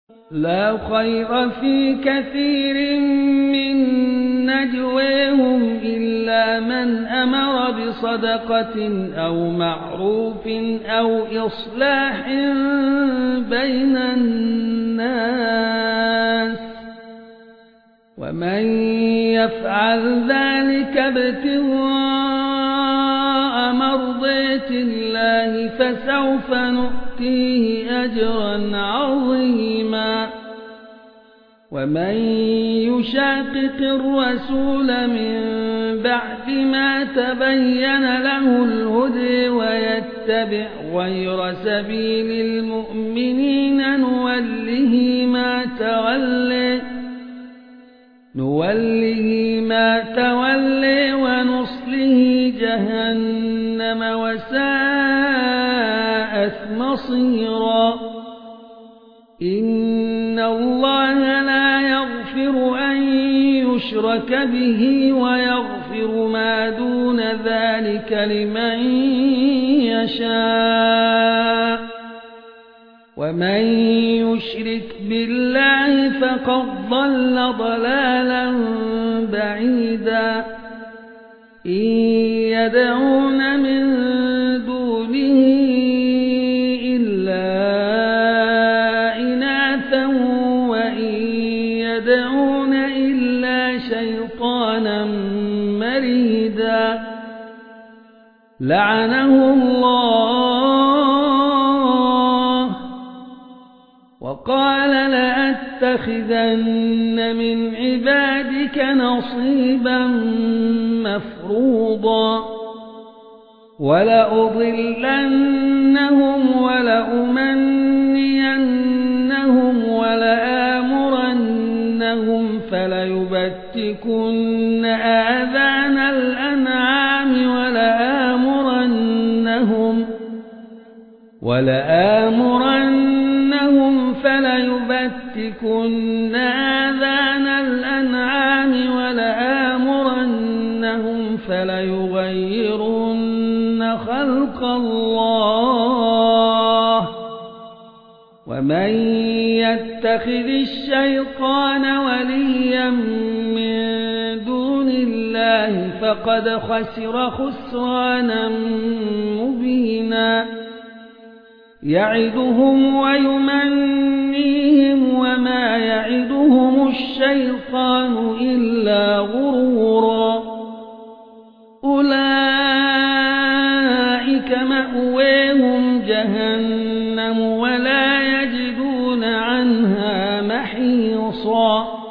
لا خير في كثير من نجواهم إلا من أمر بصدقة أو معروف أو إصلاح بين الناس ومن يفعل ذلك ابتغاء مرضات الله فسوف نؤتيه أجرا عظيما ومن يشاقق الرسول من بعد ما تبين له الهدى ويتبع غير سبيل المؤمنين نوله ما تولي ونصله جهنم وساءت مصيرا إن الله لا يغفر أن يشرك به ويغفر ما دون ذلك لمن يشاء ومن يشرك بالله فقد ضل ضلالا بعيدا إن يدعون من دونه إلا إناثا وإن يدعون إلا شيطانا مريدا لعنه الله وقال لأتخذن من عبادك نصيبا مفروضا ولأضلنهم ولأمنينهم ولآمرنهم فليبتكن آذان الأنعام ولآمرنهم فليبتكن آذان الأنعام ولآمرنهم فليغيرن خلق الله ومن يتخذ الشيطان وليا من دون الله فقد خسر خسرانا مبينا يعدهم ويمنيهم وما يعدهم الشيطان إلا غرورا أولئك مأواهم جهنم ولا يجدون عنها محيصا